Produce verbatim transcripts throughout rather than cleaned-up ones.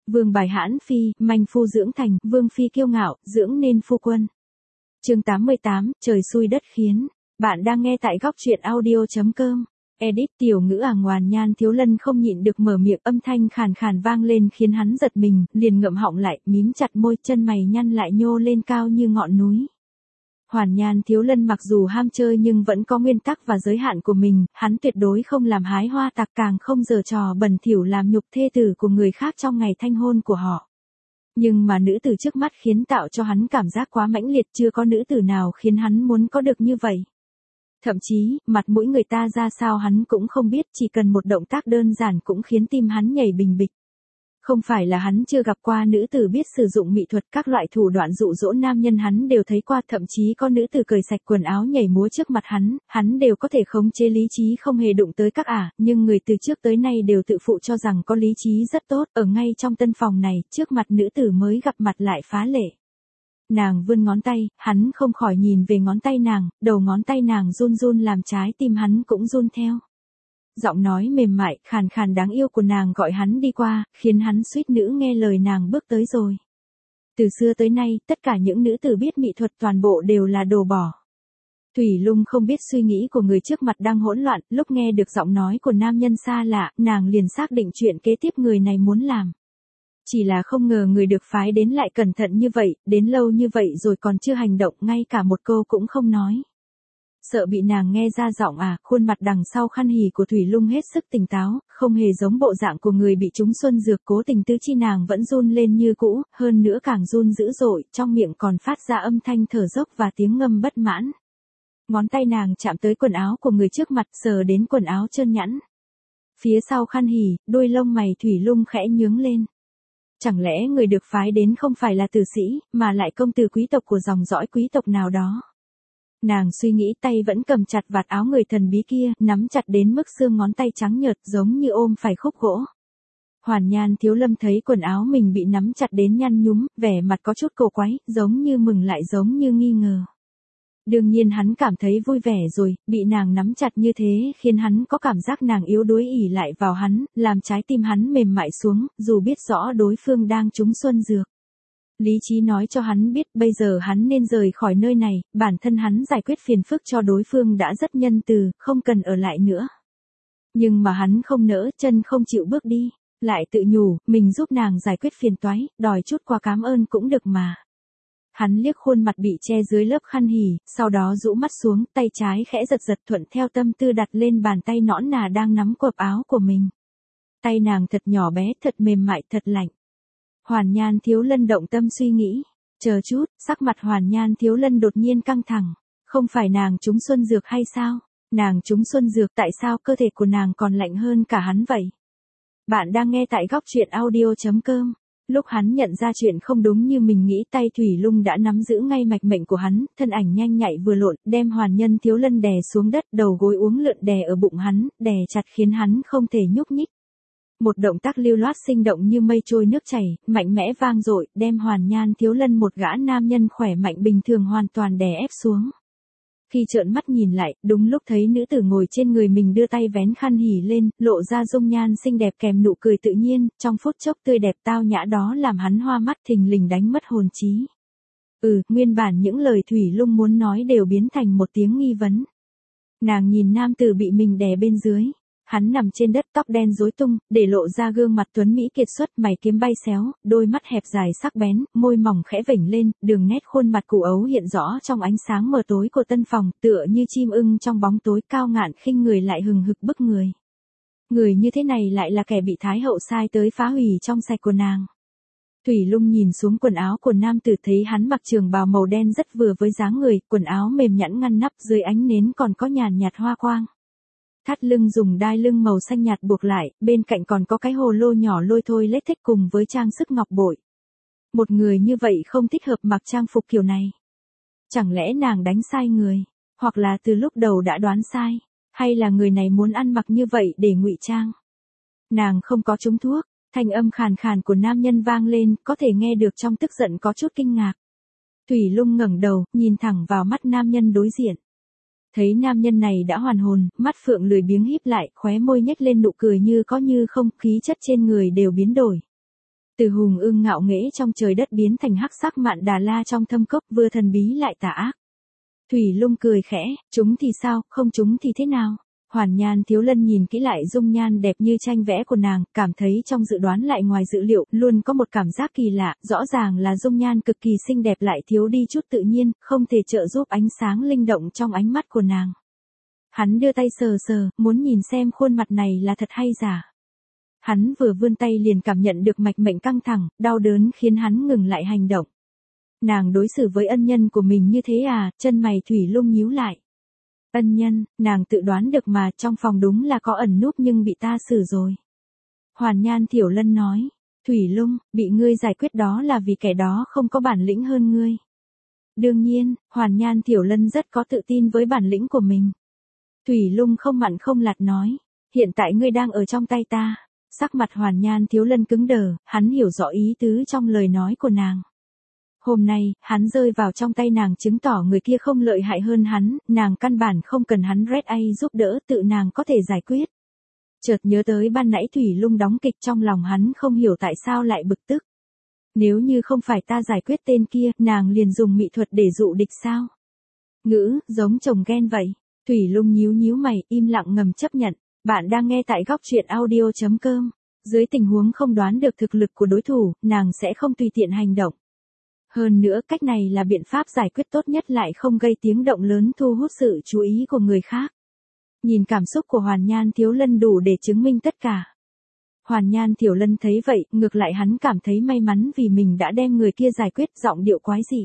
Vương bài hãn phi, manh phu dưỡng thành, vương phi kiêu ngạo, dưỡng nên phu quân. Chương tám mươi tám, trời xui đất khiến. Bạn đang nghe tại góc truyện audio chấm com. Edit tiểu ngữ à ngoàn Nhan Thiếu Lân không nhịn được mở miệng, âm thanh khàn khàn vang lên khiến hắn giật mình, liền ngậm họng lại, mím chặt môi, chân mày nhăn lại nhô lên cao như ngọn núi. Hoàn Nhan Thiếu Lân mặc dù ham chơi nhưng vẫn có nguyên tắc và giới hạn của mình, hắn tuyệt đối không làm hái hoa tạc, càng không giở trò bẩn thỉu làm nhục thê tử của người khác trong ngày thanh hôn của họ. Nhưng mà nữ tử trước mắt khiến tạo cho hắn cảm giác quá mãnh liệt, chưa có nữ tử nào khiến hắn muốn có được như vậy. Thậm chí, mặt mũi người ta ra sao hắn cũng không biết, chỉ cần một động tác đơn giản cũng khiến tim hắn nhảy bình bịch. Không phải là hắn chưa gặp qua nữ tử biết sử dụng mỹ thuật, các loại thủ đoạn dụ dỗ nam nhân hắn đều thấy qua, thậm chí có nữ tử cởi sạch quần áo nhảy múa trước mặt hắn, hắn đều có thể khống chế lý trí không hề đụng tới các ả, nhưng người từ trước tới nay đều tự phụ cho rằng có lý trí rất tốt, ở ngay trong tân phòng này, trước mặt nữ tử mới gặp mặt lại phá lệ. Nàng vươn ngón tay, hắn không khỏi nhìn về ngón tay nàng, đầu ngón tay nàng run run làm trái tim hắn cũng run theo. Giọng nói mềm mại, khàn khàn đáng yêu của nàng gọi hắn đi qua, khiến hắn suýt nữa nghe lời nàng bước tới rồi. Từ xưa tới nay, tất cả những nữ tử biết mỹ thuật toàn bộ đều là đồ bỏ. Thủy Lung không biết suy nghĩ của người trước mặt đang hỗn loạn, lúc nghe được giọng nói của nam nhân xa lạ, nàng liền xác định chuyện kế tiếp người này muốn làm. Chỉ là không ngờ người được phái đến lại cẩn thận như vậy, đến lâu như vậy rồi còn chưa hành động, ngay cả một câu cũng không nói. Sợ bị nàng nghe ra giọng à, khuôn mặt đằng sau khăn hỉ của Thủy Lung hết sức tỉnh táo, không hề giống bộ dạng của người bị trúng xuân dược, cố tình tứ chi nàng vẫn run lên như cũ, hơn nữa càng run dữ dội, trong miệng còn phát ra âm thanh thở dốc và tiếng ngâm bất mãn. Ngón tay nàng chạm tới quần áo của người trước mặt, sờ đến quần áo trơn nhẵn. Phía sau khăn hỉ, đôi lông mày Thủy Lung khẽ nhướng lên. Chẳng lẽ người được phái đến không phải là tử sĩ, mà lại công tử quý tộc của dòng dõi quý tộc nào đó? Nàng suy nghĩ, tay vẫn cầm chặt vạt áo người thần bí kia, nắm chặt đến mức xương ngón tay trắng nhợt giống như ôm phải khúc gỗ. Hoàn Nhan Thiếu Lâm thấy quần áo mình bị nắm chặt đến nhăn nhúm, vẻ mặt có chút cổ quái, giống như mừng lại giống như nghi ngờ. Đương nhiên hắn cảm thấy vui vẻ rồi, bị nàng nắm chặt như thế khiến hắn có cảm giác nàng yếu đuối ỉ lại vào hắn, làm trái tim hắn mềm mại xuống, dù biết rõ đối phương đang trúng xuân dược. Lý trí nói cho hắn biết bây giờ hắn nên rời khỏi nơi này, bản thân hắn giải quyết phiền phức cho đối phương đã rất nhân từ, không cần ở lại nữa. Nhưng mà hắn không nỡ, chân không chịu bước đi, lại tự nhủ, mình giúp nàng giải quyết phiền toái, đòi chút quà cám ơn cũng được mà. Hắn liếc khuôn mặt bị che dưới lớp khăn hỉ, sau đó rũ mắt xuống, tay trái khẽ giật giật thuận theo tâm tư đặt lên bàn tay nõn nà đang nắm quần áo của mình. Tay nàng thật nhỏ bé, thật mềm mại, thật lạnh. Hoàn Nhan Thiếu Lân động tâm suy nghĩ. Chờ chút, sắc mặt Hoàn Nhan Thiếu Lân đột nhiên căng thẳng. Không phải nàng trúng xuân dược hay sao? Nàng trúng xuân dược, tại sao cơ thể của nàng còn lạnh hơn cả hắn vậy? Bạn đang nghe tại góc truyện audio chấm com. Lúc hắn nhận ra chuyện không đúng như mình nghĩ, tay Thủy Lung đã nắm giữ ngay mạch mệnh của hắn, thân ảnh nhanh nhạy vừa lộn, đem Hoàn Nhân Thiếu Lân đè xuống đất, đầu gối uốn lượn đè ở bụng hắn, đè chặt khiến hắn không thể nhúc nhích. Một động tác lưu loát sinh động như mây trôi nước chảy, mạnh mẽ vang dội, đem Hoàn Nhan Thiếu Lân, một gã nam nhân khỏe mạnh bình thường, hoàn toàn đè ép xuống. Khi trợn mắt nhìn lại, đúng lúc thấy nữ tử ngồi trên người mình đưa tay vén khăn hỉ lên, lộ ra dung nhan xinh đẹp kèm nụ cười tự nhiên, trong phút chốc tươi đẹp tao nhã đó làm hắn hoa mắt, thình lình đánh mất hồn trí. Ừ, nguyên bản những lời Thủy Lung muốn nói đều biến thành một tiếng nghi vấn. Nàng nhìn nam tử bị mình đè bên dưới. Hắn nằm trên đất, tóc đen rối tung, để lộ ra gương mặt tuấn mỹ kiệt xuất, mày kiếm bay xéo, đôi mắt hẹp dài sắc bén, môi mỏng khẽ vểnh lên, đường nét khuôn mặt cụ ấu hiện rõ trong ánh sáng mờ tối của tân phòng, tựa như chim ưng trong bóng tối, cao ngạn khinh người lại hừng hực bức người. Người như thế này lại là kẻ bị Thái hậu sai tới phá hủy trong sạch của nàng. Thủy Lung nhìn xuống quần áo của nam tử, thấy hắn mặc trường bào màu đen rất vừa với dáng người, quần áo mềm nhẵn ngăn nắp, dưới ánh nến còn có nhàn nhạt hoa quang. Thắt lưng dùng đai lưng màu xanh nhạt buộc lại, bên cạnh còn có cái hồ lô nhỏ lôi thôi lết thích cùng với trang sức ngọc bội. Một người như vậy không thích hợp mặc trang phục kiểu này. Chẳng lẽ nàng đánh sai người, hoặc là từ lúc đầu đã đoán sai, hay là người này muốn ăn mặc như vậy để ngụy trang? Nàng không có trúng thuốc, thanh âm khàn khàn của nam nhân vang lên, có thể nghe được trong tức giận có chút kinh ngạc. Thủy Lung ngẩng đầu, nhìn thẳng vào mắt nam nhân đối diện. Thấy nam nhân này đã hoàn hồn, mắt phượng lười biếng híp lại, khóe môi nhếch lên nụ cười như có như không, khí chất trên người đều biến đổi. Từ hùng ương ngạo nghễ trong trời đất biến thành hắc sắc mạn đà la trong thâm cốc, vừa thần bí lại tà ác. Thủy Lung cười khẽ, chúng thì sao, không chúng thì thế nào? Hoàn Nhan Thiếu Lân nhìn kỹ lại dung nhan đẹp như tranh vẽ của nàng, cảm thấy trong dự đoán lại ngoài dự liệu, luôn có một cảm giác kỳ lạ, rõ ràng là dung nhan cực kỳ xinh đẹp lại thiếu đi chút tự nhiên, không thể trợ giúp ánh sáng linh động trong ánh mắt của nàng. Hắn đưa tay sờ sờ, muốn nhìn xem khuôn mặt này là thật hay giả. Hắn vừa vươn tay liền cảm nhận được mạch mệnh căng thẳng, đau đớn khiến hắn ngừng lại hành động. Nàng đối xử với ân nhân của mình như thế à, chân mày Thủy Lung nhíu lại. Ân nhân, nàng tự đoán được mà, trong phòng đúng là có ẩn núp nhưng bị ta xử rồi. Hoàn Nhan Thiểu Lân nói, Thủy Lung, bị ngươi giải quyết đó là vì kẻ đó không có bản lĩnh hơn ngươi. Đương nhiên, Hoàn Nhan Thiểu Lân rất có tự tin với bản lĩnh của mình. Thủy Lung không mặn không lạt nói, hiện tại ngươi đang ở trong tay ta. Sắc mặt Hoàn Nhan Thiếu Lân cứng đờ, hắn hiểu rõ ý tứ trong lời nói của nàng. Hôm nay, hắn rơi vào trong tay nàng chứng tỏ người kia không lợi hại hơn hắn, nàng căn bản không cần hắn Red A giúp đỡ, tự nàng có thể giải quyết. Chợt nhớ tới ban nãy Thủy Lung đóng kịch, trong lòng hắn không hiểu tại sao lại bực tức. Nếu như không phải ta giải quyết tên kia, nàng liền dùng mỹ thuật để dụ địch sao? Ngữ, giống chồng ghen vậy. Thủy Lung nhíu nhíu mày, im lặng ngầm chấp nhận. Bạn đang nghe tại góc truyện audio chấm com. Dưới tình huống không đoán được thực lực của đối thủ, nàng sẽ không tùy tiện hành động. Hơn nữa cách này là biện pháp giải quyết tốt nhất lại không gây tiếng động lớn thu hút sự chú ý của người khác. Nhìn cảm xúc của Hoàn Nhan Thiếu Lân đủ để chứng minh tất cả. Hoàn Nhan Thiểu Lân thấy vậy, ngược lại hắn cảm thấy may mắn vì mình đã đem người kia giải quyết, giọng điệu quái dị.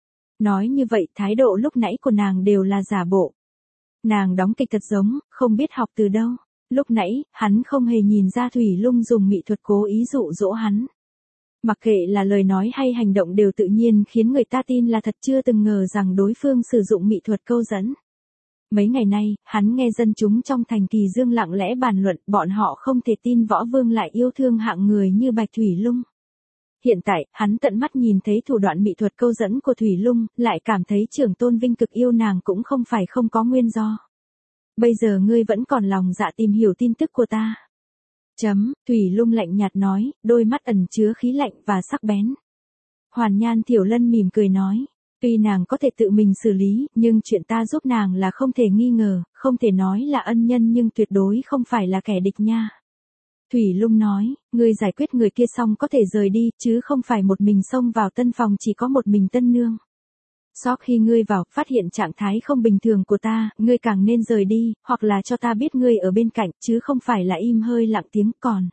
Nói như vậy thái độ lúc nãy của nàng đều là giả bộ. Nàng đóng kịch thật giống, không biết học từ đâu. Lúc nãy, hắn không hề nhìn ra Thủy Lung dùng mỹ thuật cố ý dụ dỗ hắn. Mặc kệ là lời nói hay hành động đều tự nhiên khiến người ta tin là thật, chưa từng ngờ rằng đối phương sử dụng mỹ thuật câu dẫn. Mấy ngày nay, hắn nghe dân chúng trong thành Kỳ Dương lặng lẽ bàn luận, bọn họ không thể tin Võ Vương lại yêu thương hạng người như Bạch Thủy Lung. Hiện tại, hắn tận mắt nhìn thấy thủ đoạn mỹ thuật câu dẫn của Thủy Lung, lại cảm thấy Trưởng Tôn Vinh cực yêu nàng cũng không phải không có nguyên do. Bây giờ ngươi vẫn còn lòng dạ tìm hiểu tin tức của ta. Chấm, Thủy Lung lạnh nhạt nói, đôi mắt ẩn chứa khí lạnh và sắc bén. Hoàn Nhan Thiểu Lân mỉm cười nói, tuy nàng có thể tự mình xử lý, nhưng chuyện ta giúp nàng là không thể nghi ngờ, không thể nói là ân nhân nhưng tuyệt đối không phải là kẻ địch nha. Thủy Lung nói, ngươi giải quyết người kia xong có thể rời đi, chứ không phải một mình xông vào tân phòng chỉ có một mình tân nương. Sau khi ngươi vào, phát hiện trạng thái không bình thường của ta, ngươi càng nên rời đi, hoặc là cho ta biết ngươi ở bên cạnh, chứ không phải là im hơi lặng tiếng còn.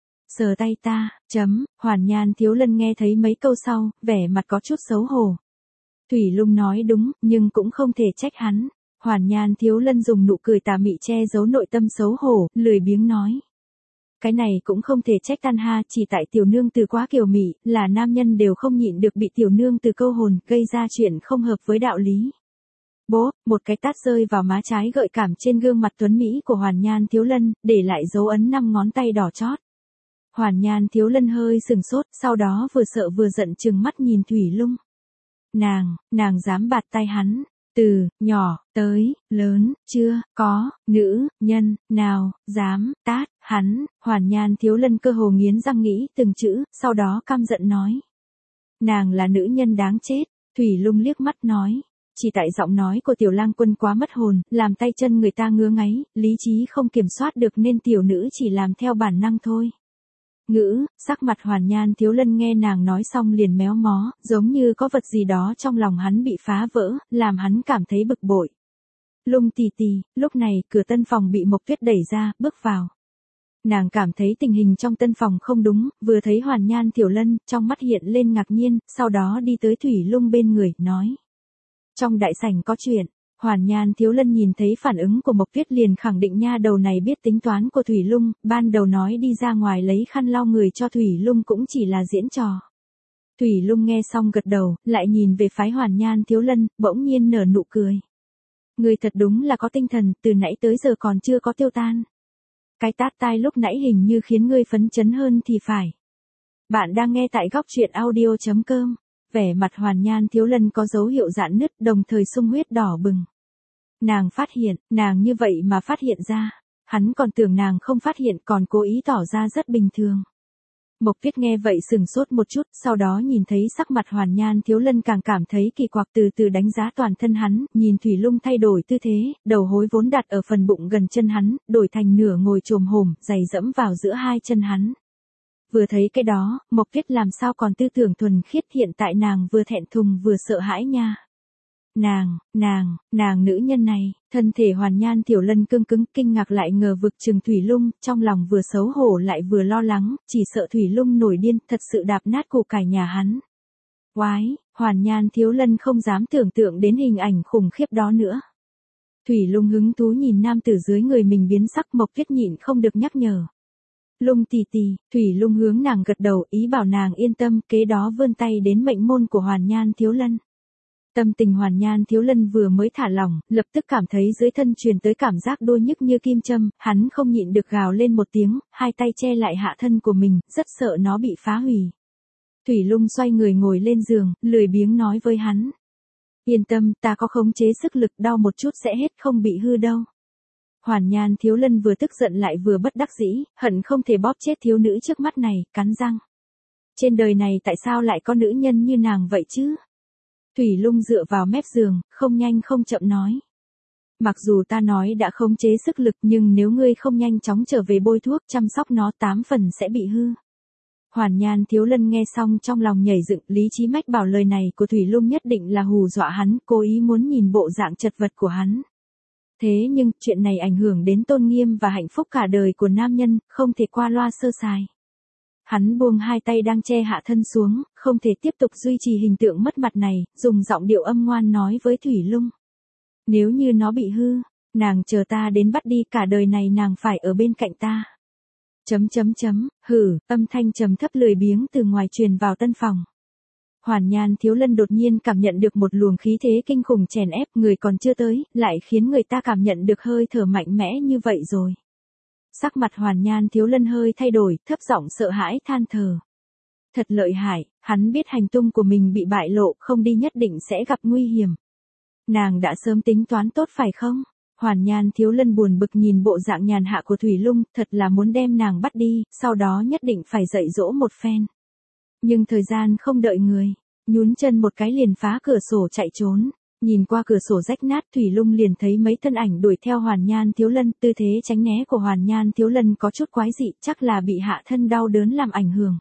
Sờ tay ta, chấm, Hoàn Nhan Thiếu Lân nghe thấy mấy câu sau, vẻ mặt có chút xấu hổ. Thủy Lung nói đúng, nhưng cũng không thể trách hắn. Hoàn Nhan Thiếu Lân dùng nụ cười tà mị che giấu nội tâm xấu hổ, lười biếng nói. Cái này cũng không thể trách tan ha, chỉ tại tiểu nương từ quá kiều mị, là nam nhân đều không nhịn được bị tiểu nương từ câu hồn, gây ra chuyện không hợp với đạo lý. Bố, một cái tát rơi vào má trái gợi cảm trên gương mặt tuấn Mỹ của Hoàn Nhan Thiếu Lân, để lại dấu ấn năm ngón tay đỏ chót. Hoàn Nhan Thiếu Lân hơi sừng sốt, sau đó vừa sợ vừa giận trừng mắt nhìn Thủy Lung. Nàng, nàng dám bạt tay hắn. Từ, nhỏ, tới, lớn, chưa, có, nữ, nhân, nào, dám, tát, hắn. Hoàn Nhan Thiếu Lân cơ hồ nghiến răng nghĩ từng chữ, sau đó căm giận nói. Nàng là nữ nhân đáng chết. Thủy Lung liếc mắt nói. Chỉ tại giọng nói của Tiểu Lang Quân quá mất hồn, làm tay chân người ta ngứa ngáy, lý trí không kiểm soát được nên tiểu nữ chỉ làm theo bản năng thôi. Ngữ, sắc mặt Hoàn Nhan Thiếu Lân nghe nàng nói xong liền méo mó, giống như có vật gì đó trong lòng hắn bị phá vỡ, làm hắn cảm thấy bực bội. Lung tì tì, lúc này cửa tân phòng bị Mộc Tuyết đẩy ra, bước vào. Nàng cảm thấy tình hình trong tân phòng không đúng, vừa thấy Hoàn Nhan Thiếu Lân, trong mắt hiện lên ngạc nhiên, sau đó đi tới Thủy Lung bên người, nói. Trong đại sảnh có chuyện. Hoàn Nhan Thiếu Lân nhìn thấy phản ứng của Mộc Tuyết liền khẳng định nha đầu này biết tính toán của Thủy Lung, ban đầu nói đi ra ngoài lấy khăn lau người cho Thủy Lung cũng chỉ là diễn trò. Thủy Lung nghe xong gật đầu, lại nhìn về phái Hoàn Nhan Thiếu Lân, bỗng nhiên nở nụ cười. Người thật đúng là có tinh thần, từ nãy tới giờ còn chưa có tiêu tan. Cái tát tai lúc nãy hình như khiến ngươi phấn chấn hơn thì phải. Bạn đang nghe tại góc truyện audio chấm com. Vẻ mặt Hoàn Nhan Thiếu Lân có dấu hiệu rạn nứt, đồng thời sung huyết đỏ bừng. Nàng phát hiện, nàng như vậy mà phát hiện ra. Hắn còn tưởng nàng không phát hiện, còn cố ý tỏ ra rất bình thường. Mộc Viết nghe vậy sừng sốt một chút, sau đó nhìn thấy sắc mặt Hoàn Nhan Thiếu Lân càng cảm thấy kỳ quặc, từ từ đánh giá toàn thân hắn, nhìn Thủy Lung thay đổi tư thế, đầu hối vốn đặt ở phần bụng gần chân hắn, đổi thành nửa ngồi chồm hổm, giày dẫm vào giữa hai chân hắn. Vừa thấy cái đó, Mộc Viết làm sao còn tư tưởng thuần khiết, hiện tại nàng vừa thẹn thùng vừa sợ hãi nha. Nàng, nàng, nàng nữ nhân này, thân thể Hoàn Nhan Tiểu Lân cương cứng, kinh ngạc lại ngờ vực chừng Thủy Lung, trong lòng vừa xấu hổ lại vừa lo lắng, chỉ sợ Thủy Lung nổi điên, thật sự đạp nát củ cải nhà hắn. Oái, Hoàn Nhan Thiếu Lân không dám tưởng tượng đến hình ảnh khủng khiếp đó nữa. Thủy Lung hứng thú nhìn nam tử dưới người mình biến sắc, Mộc Viết nhịn không được nhắc nhở. Lung tì tì, Thủy Lung hướng nàng gật đầu, ý bảo nàng yên tâm, kế đó vươn tay đến mệnh môn của Hoàn Nhan Thiếu Lân. Tâm tình Hoàn Nhan Thiếu Lân vừa mới thả lỏng, lập tức cảm thấy dưới thân truyền tới cảm giác đôi nhức như kim châm, hắn không nhịn được gào lên một tiếng, hai tay che lại hạ thân của mình, rất sợ nó bị phá hủy. Thủy Lung xoay người ngồi lên giường, lười biếng nói với hắn. Yên tâm, ta có khống chế sức lực, đau một chút sẽ hết, không bị hư đâu. Hoàn Nhan Thiếu Lân vừa tức giận lại vừa bất đắc dĩ, hận không thể bóp chết thiếu nữ trước mắt này, cắn răng. Trên đời này tại sao lại có nữ nhân như nàng vậy chứ? Thủy Lung dựa vào mép giường, không nhanh không chậm nói. Mặc dù ta nói đã khống chế sức lực nhưng nếu ngươi không nhanh chóng trở về bôi thuốc chăm sóc nó tám phần sẽ bị hư. Hoàn Nhan Thiếu Lân nghe xong trong lòng nhảy dựng, lý trí mách bảo lời này của Thủy Lung nhất định là hù dọa hắn, cố ý muốn nhìn bộ dạng chật vật của hắn. Thế nhưng, chuyện này ảnh hưởng đến tôn nghiêm và hạnh phúc cả đời của nam nhân, không thể qua loa sơ sài. Hắn buông hai tay đang che hạ thân xuống, không thể tiếp tục duy trì hình tượng mất mặt này, dùng giọng điệu âm ngoan nói với Thủy Lung. Nếu như nó bị hư, nàng chờ ta đến bắt đi, cả đời này nàng phải ở bên cạnh ta. Chấm chấm chấm, hử, âm thanh trầm thấp lười biếng từ ngoài truyền vào tân phòng. Hoàn Nhan Thiếu Lân đột nhiên cảm nhận được một luồng khí thế kinh khủng chèn ép, người còn chưa tới, lại khiến người ta cảm nhận được hơi thở mạnh mẽ như vậy rồi. Sắc mặt Hoàn Nhan Thiếu Lân hơi thay đổi, thấp giọng sợ hãi than thở. Thật lợi hại, hắn biết hành tung của mình bị bại lộ, không đi nhất định sẽ gặp nguy hiểm. Nàng đã sớm tính toán tốt phải không? Hoàn Nhan Thiếu Lân buồn bực nhìn bộ dạng nhàn hạ của Thủy Lung, thật là muốn đem nàng bắt đi, sau đó nhất định phải dạy dỗ một phen. Nhưng thời gian không đợi người, nhún chân một cái liền phá cửa sổ chạy trốn. Nhìn qua cửa sổ rách nát, Thủy Lung liền thấy mấy thân ảnh đuổi theo Hoàn Nhan Thiếu Lân, tư thế tránh né của Hoàn Nhan Thiếu Lân có chút quái dị, chắc là bị hạ thân đau đớn làm ảnh hưởng.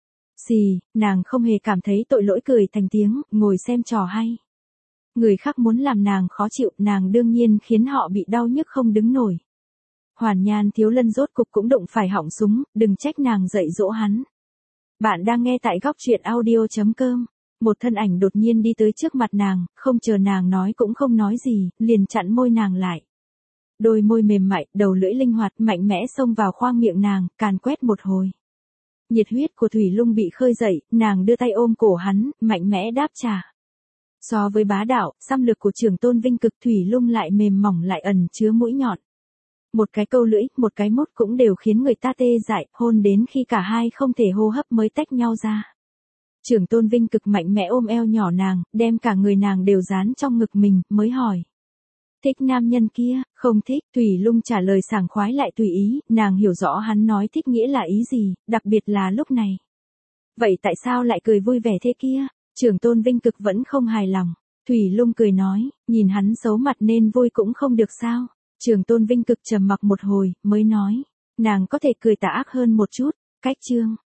Xì, nàng không hề cảm thấy tội lỗi, cười thành tiếng, ngồi xem trò hay. Người khác muốn làm nàng khó chịu, nàng đương nhiên khiến họ bị đau nhức không đứng nổi. Hoàn Nhan Thiếu Lân rốt cục cũng đụng phải họng súng, đừng trách nàng dạy dỗ hắn. Bạn đang nghe tại góc truyện audio chấm com. Một thân ảnh đột nhiên đi tới trước mặt nàng, không chờ nàng nói cũng không nói gì, liền chặn môi nàng lại. Đôi môi mềm mại, đầu lưỡi linh hoạt, mạnh mẽ xông vào khoang miệng nàng, càn quét một hồi. Nhiệt huyết của Thủy Lung bị khơi dậy, nàng đưa tay ôm cổ hắn, mạnh mẽ đáp trả. So với bá đạo, xâm lược của Trưởng Tôn Vinh Cực, Thủy Lung lại mềm mỏng lại ẩn chứa mũi nhọn. Một cái câu lưỡi, một cái mút cũng đều khiến người ta tê dại, hôn đến khi cả hai không thể hô hấp mới tách nhau ra. Trưởng Tôn Vinh Cực mạnh mẽ ôm eo nhỏ nàng, đem cả người nàng đều dán trong ngực mình, mới hỏi. Thích nam nhân kia, không thích, Thủy Lung trả lời sảng khoái lại tùy ý, nàng hiểu rõ hắn nói thích nghĩa là ý gì, đặc biệt là lúc này. Vậy tại sao lại cười vui vẻ thế kia? Trưởng Tôn Vinh Cực vẫn không hài lòng. Thủy Lung cười nói, nhìn hắn xấu mặt nên vui cũng không được sao. Trưởng Tôn Vinh Cực trầm mặc một hồi, mới nói, nàng có thể cười tà ác hơn một chút, cách chương.